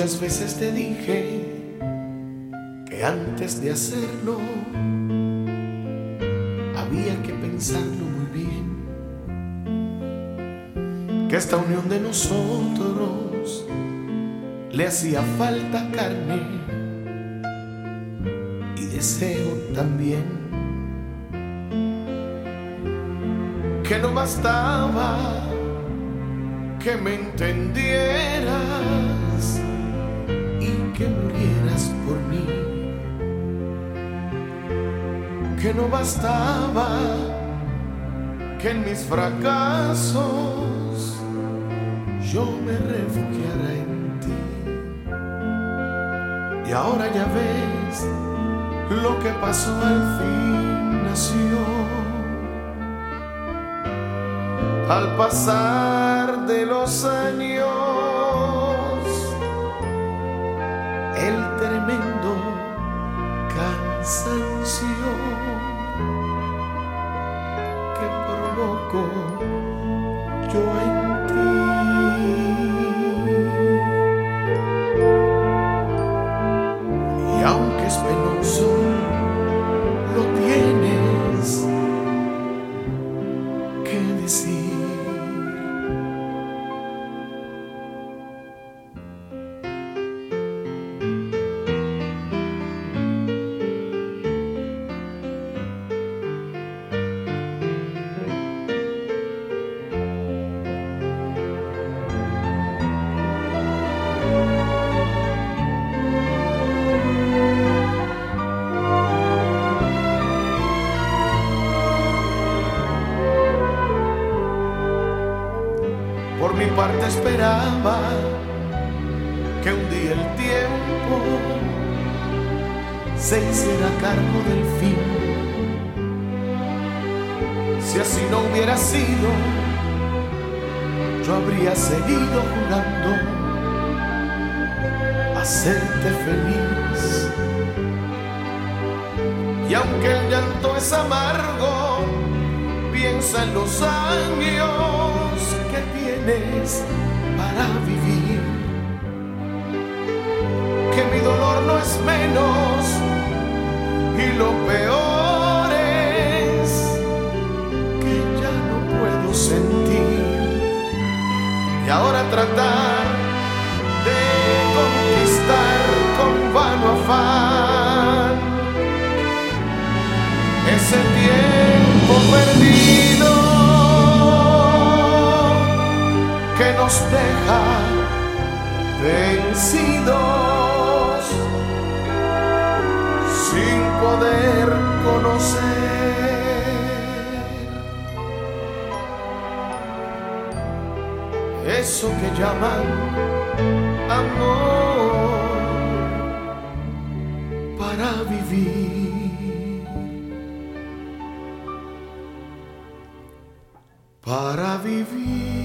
Muchas veces te dije que antes de hacerlo había que pensarlo muy bien, que esta unión de nosotros le hacía falta carne y deseo también, que no bastaba que me entendieras y que murieras por mí, que no bastaba que en mis fracasos yo me refugiara en ti. Y ahora ya ves lo que pasó, al fin nació. Al pasar de los años, el tremendo cansancio que provoco yo en ti. Y aunque es penoso, lo tienes que decir. Por mi parte esperaba que un día el tiempo se hiciera cargo del fin. Si así no hubiera sido, yo habría seguido jurando hacerte feliz. Y aunque el llanto es amargo, piensa en los años que tienes para vivir, que mi dolor no es menos y lo peor es que ya no puedo sentir. Y ahora tratar de conquistar con vano afán ese tiempo perdido que nos deja vencidos sin poder conocer eso que llaman amor para vivir, para vivir.